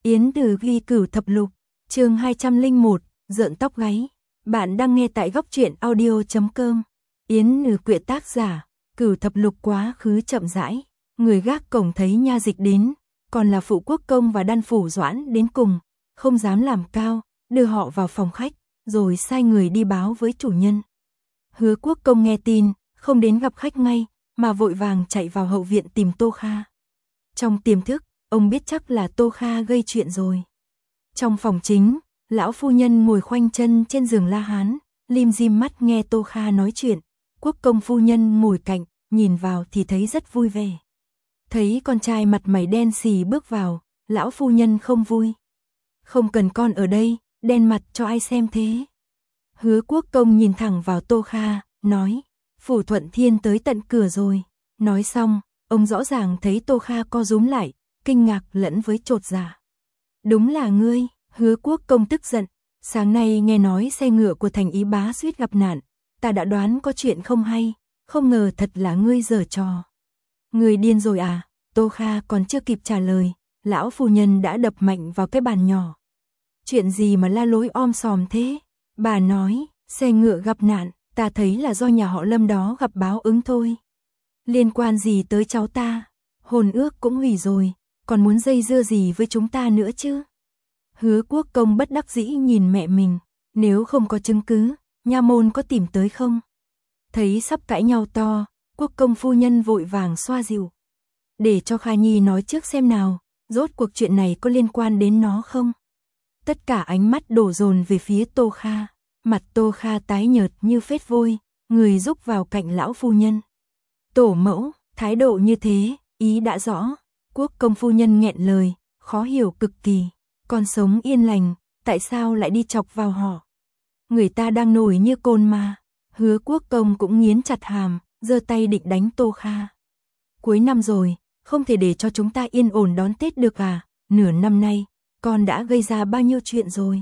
Yến Từ ghi Cửu Thập Lục, chương 201, rợn tóc gáy. Bạn đang nghe tại góc truyện audio.com. Yến Từ quyện tác giả, Cửu Thập Lục quá khứ chậm rãi. Người gác cổng thấy nha dịch đến, còn là phụ quốc công và đan phủ Doãn đến cùng, không dám làm cao, đưa họ vào phòng khách, rồi sai người đi báo với chủ nhân. Hứa quốc công nghe tin, không đến gặp khách ngay, mà vội vàng chạy vào hậu viện tìm Tô Kha. Trong tiềm thức, ông biết chắc là Tô Kha gây chuyện rồi. Trong phòng chính, lão phu nhân ngồi khoanh chân trên giường la hán, lim dim mắt nghe Tô Kha nói chuyện. Quốc công phu nhân ngồi cạnh, nhìn vào thì thấy rất vui vẻ. Thấy con trai mặt mày đen xì bước vào, lão phu nhân không vui. Không cần con ở đây, đen mặt cho ai xem thế. Hứa quốc công nhìn thẳng vào Tô Kha, nói, Phủ Thuận Thiên tới tận cửa rồi. Nói xong, ông rõ ràng thấy Tô Kha co rúm lại, kinh ngạc lẫn với chột dạ. Đúng là ngươi. Hứa quốc công tức giận, sáng nay nghe nói xe ngựa của Thành Ý bá suýt gặp nạn, ta đã đoán có chuyện không hay, không ngờ thật là ngươi giở trò. Ngươi điên rồi à? Tô Kha còn chưa kịp trả lời, lão phu nhân đã đập mạnh vào cái bàn nhỏ. Chuyện gì mà la lối om sòm thế? Bà nói, xe ngựa gặp nạn, ta thấy là do nhà họ Lâm đó gặp báo ứng thôi. Liên quan gì tới cháu ta? Hôn ước cũng hủy rồi, còn muốn dây dưa gì với chúng ta nữa chứ? Hứa quốc công bất đắc dĩ nhìn mẹ mình, nếu không có chứng cứ, nha môn có tìm tới không? Thấy sắp cãi nhau to, quốc công phu nhân vội vàng xoa dịu. Để cho Kha Nhi nói trước xem nào, rốt cuộc chuyện này có liên quan đến nó không? Tất cả ánh mắt đổ dồn về phía Tô Kha, mặt Tô Kha tái nhợt như phết vôi, người rúc vào cạnh lão phu nhân. Tổ mẫu, thái độ như thế, ý đã rõ. Quốc công phu nhân nghẹn lời, khó hiểu cực kỳ. Con sống yên lành, tại sao lại đi chọc vào họ? Người ta đang nổi như côn mà. Hứa quốc công cũng nghiến chặt hàm, giơ tay định đánh Tô Kha. Cuối năm rồi, không thể để cho chúng ta yên ổn đón Tết được à? Nửa năm nay, con đã gây ra bao nhiêu chuyện rồi?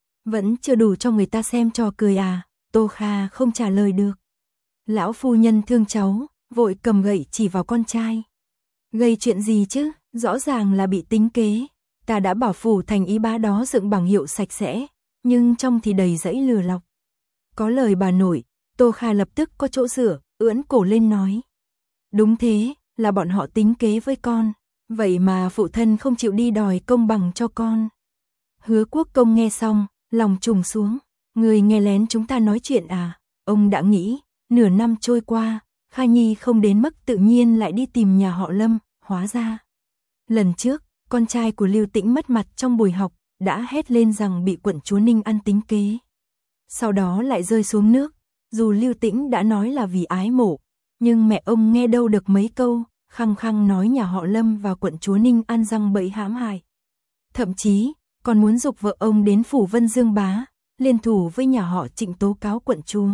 Vẫn chưa đủ cho người ta xem trò cười à? Tô Kha không trả lời được. Lão phu nhân thương cháu, vội cầm gậy chỉ vào con trai. Gây chuyện gì chứ? Rõ ràng là bị tính kế. Ta đã bảo Phủ Thành Ý bá đó dựng bảng hiệu sạch sẽ, nhưng trong thì đầy rẫy lừa lọc. Có lời bà nội, Tô Kha lập tức có chỗ dựa, ưỡn cổ lên nói. Đúng thế, là bọn họ tính kế với con, vậy mà phụ thân không chịu đi đòi công bằng cho con. Hứa quốc công nghe xong, lòng trùng xuống. Người nghe lén chúng ta nói chuyện à? Ông đã nghĩ, nửa năm trôi qua, Kha Nhi không đến mức tự nhiên lại đi tìm nhà họ Lâm, hóa ra. Lần trước, con trai của Lưu Tĩnh mất mặt trong buổi học, đã hét lên rằng bị quận chúa Ninh An tính kế. Sau đó lại rơi xuống nước, dù Lưu Tĩnh đã nói là vì ái mộ, nhưng mẹ ông nghe đâu được mấy câu, khăng khăng nói nhà họ Lâm và quận chúa Ninh An răng bẫy hãm hại. Thậm chí, còn muốn giục vợ ông đến phủ Vân Dương bá, liên thủ với nhà họ Trịnh tố cáo quận chúa.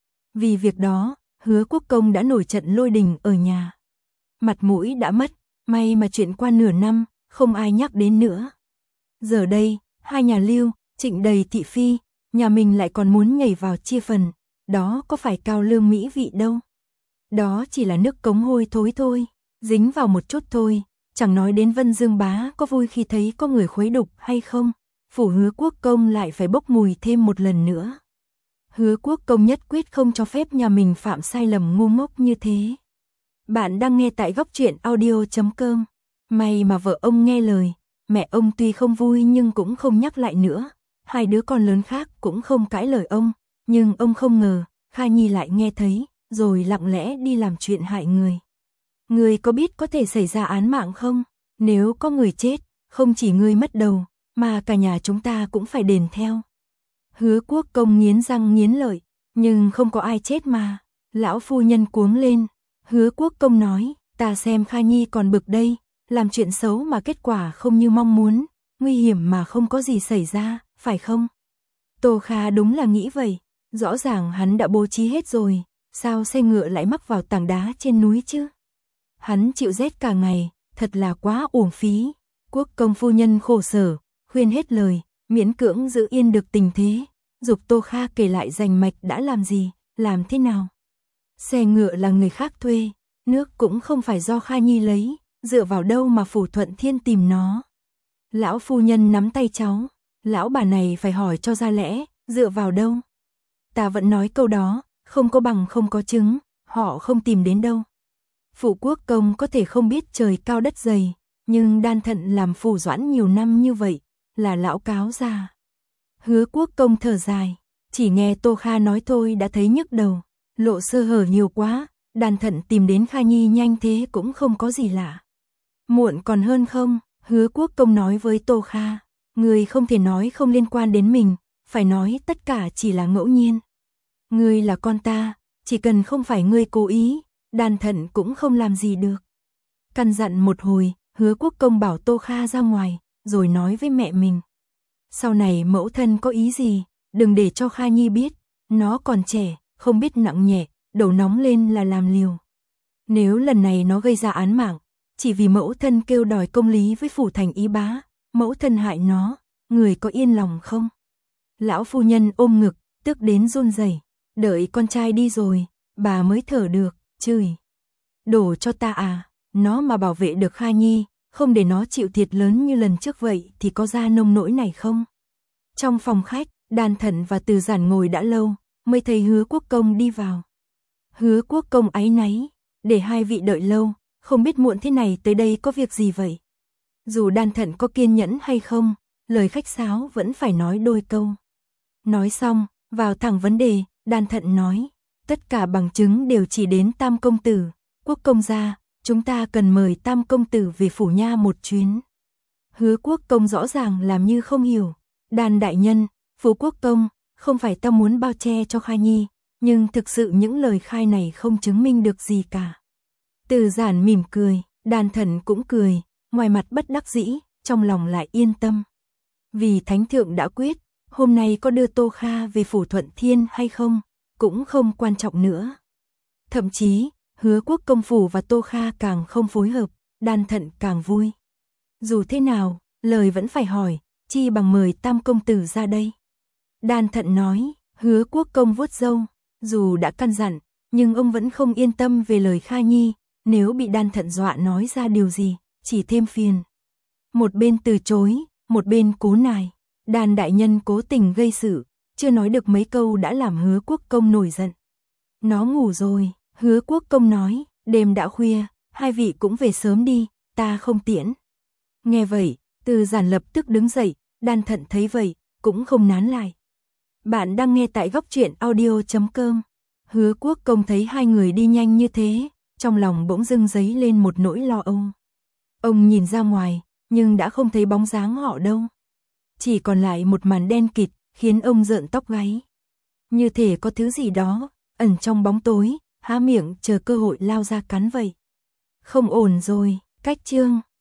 Vì việc đó, Hứa quốc công đã nổi trận lôi đình ở nhà. Mặt mũi đã mất, may mà chuyện qua nửa năm, không ai nhắc đến nữa. Giờ đây, hai nhà Lưu, Trịnh đầy thị phi, nhà mình lại còn muốn nhảy vào chia phần, đó có phải cao lương mỹ vị đâu. Đó chỉ là nước cống hôi thối thôi, dính vào một chút thôi, chẳng nói đến Vân Dương bá có vui khi thấy có người khuấy đục hay không, phủ Hứa quốc công lại phải bốc mùi thêm một lần nữa. Hứa quốc công nhất quyết không cho phép nhà mình phạm sai lầm ngu ngốc như thế. Bạn đang nghe tại góc truyện audio.com. May mà vợ ông nghe lời, mẹ ông tuy không vui nhưng cũng không nhắc lại nữa. Hai đứa con lớn khác cũng không cãi lời ông, nhưng ông không ngờ, Kha Nhi lại nghe thấy, rồi lặng lẽ đi làm chuyện hại người. Ngươi có biết có thể xảy ra án mạng không? Nếu có người chết, không chỉ ngươi mất đầu, mà cả nhà chúng ta cũng phải đền theo. Hứa quốc công nghiến răng nghiến lợi, nhưng không có ai chết mà. Lão phu nhân cuống lên. Hứa quốc công nói, ta xem Kha Nhi còn bực đây, làm chuyện xấu mà kết quả không như mong muốn, nguy hiểm mà không có gì xảy ra, phải không? Tô Kha đúng là nghĩ vậy, rõ ràng hắn đã bố trí hết rồi, sao xe ngựa lại mắc vào tảng đá trên núi chứ? Hắn chịu rét cả ngày, thật là quá uổng phí. Quốc công phu nhân khổ sở, khuyên hết lời, miễn cưỡng giữ yên được tình thế, giục Tô Kha kể lại rành mạch đã làm gì, làm thế nào. Xe ngựa là người khác thuê, nước cũng không phải do Kha Nhi lấy, dựa vào đâu mà Phủ Thuận Thiên tìm nó. Lão phu nhân nắm tay cháu, lão bà này phải hỏi cho ra lẽ, dựa vào đâu? Ta vẫn nói câu đó, không có bằng không có chứng, họ không tìm đến đâu. Phủ quốc công có thể không biết trời cao đất dày, nhưng Đan Thận làm phủ doãn nhiều năm như vậy, là lão cáo già. Hứa quốc công thở dài, chỉ nghe Tô Kha nói thôi đã thấy nhức đầu, lộ sơ hở nhiều quá, Đan Thận tìm đến Kha Nhi nhanh thế cũng không có gì lạ. Muộn còn hơn không, Hứa quốc công nói với Tô Kha, người không thể nói không liên quan đến mình, phải nói tất cả chỉ là ngẫu nhiên. Ngươi là con ta, chỉ cần không phải ngươi cố ý, Đan Thận cũng không làm gì được. Căn dặn một hồi, Hứa quốc công bảo Tô Kha ra ngoài, rồi nói với mẹ mình. Sau này mẫu thân có ý gì, đừng để cho Kha Nhi biết, nó còn trẻ, không biết nặng nhẹ, đầu nóng lên là làm liều. Nếu lần này nó gây ra án mạng, chỉ vì mẫu thân kêu đòi công lý với phủ thành Ý Bá, mẫu thân hại nó, người có yên lòng không? Lão phu nhân ôm ngực, tức đến run rẩy, đợi con trai đi rồi, bà mới thở được, chửi. Đổ cho ta à, nó mà bảo vệ được Kha Nhi, không để nó chịu thiệt lớn như lần trước vậy thì có ra nông nỗi này không? Trong phòng khách, Đan Thận và Từ Giản ngồi đã lâu, mới thấy Hứa quốc công đi vào. Hứa quốc công áy náy, để hai vị đợi lâu, không biết muộn thế này tới đây có việc gì vậy? Dù Đan Thận có kiên nhẫn hay không, lời khách sáo vẫn phải nói đôi câu. Nói xong, vào thẳng vấn đề, Đan Thận nói, tất cả bằng chứng đều chỉ đến Tam công tử, quốc công gia, chúng ta cần mời Tam công tử về phủ nha một chuyến. Hứa quốc công rõ ràng làm như không hiểu, Đan đại nhân, phủ quốc công, không phải ta muốn bao che cho Kha Nhi, nhưng thực sự những lời khai này không chứng minh được gì cả. Từ Giản mỉm cười, Đan Thận cũng cười, ngoài mặt bất đắc dĩ, trong lòng lại yên tâm. Vì thánh thượng đã quyết, hôm nay có đưa Tô Kha về phủ Thuận Thiên hay không, cũng không quan trọng nữa. Thậm chí, Hứa quốc công phủ và Tô Kha càng không phối hợp, Đan Thận càng vui. Dù thế nào, lời vẫn phải hỏi, chi bằng mời Tam công tử ra đây. Đan Thận nói, Hứa quốc công vuốt râu, dù đã căn dặn, nhưng ông vẫn không yên tâm về lời Kha Nhi, nếu bị Đan Thận dọa nói ra điều gì, chỉ thêm phiền. Một bên từ chối, một bên cố nài, Đan đại nhân cố tình gây sự, chưa nói được mấy câu đã làm Hứa quốc công nổi giận. Nó ngủ rồi, Hứa quốc công nói, đêm đã khuya, hai vị cũng về sớm đi, ta không tiễn. Nghe vậy, Từ Giản lập tức đứng dậy, Đan Thận thấy vậy, cũng không nán lại. Bạn đang nghe tại góc truyện audio.com. Hứa quốc công thấy hai người đi nhanh như thế, trong lòng bỗng dưng dấy lên một nỗi lo âu. Ông nhìn ra ngoài, nhưng đã không thấy bóng dáng họ đâu. Chỉ còn lại một màn đen kịt, khiến ông rợn tóc gáy. Như thể có thứ gì đó, ẩn trong bóng tối, há miệng chờ cơ hội lao ra cắn vậy. Không ổn rồi, cách chương.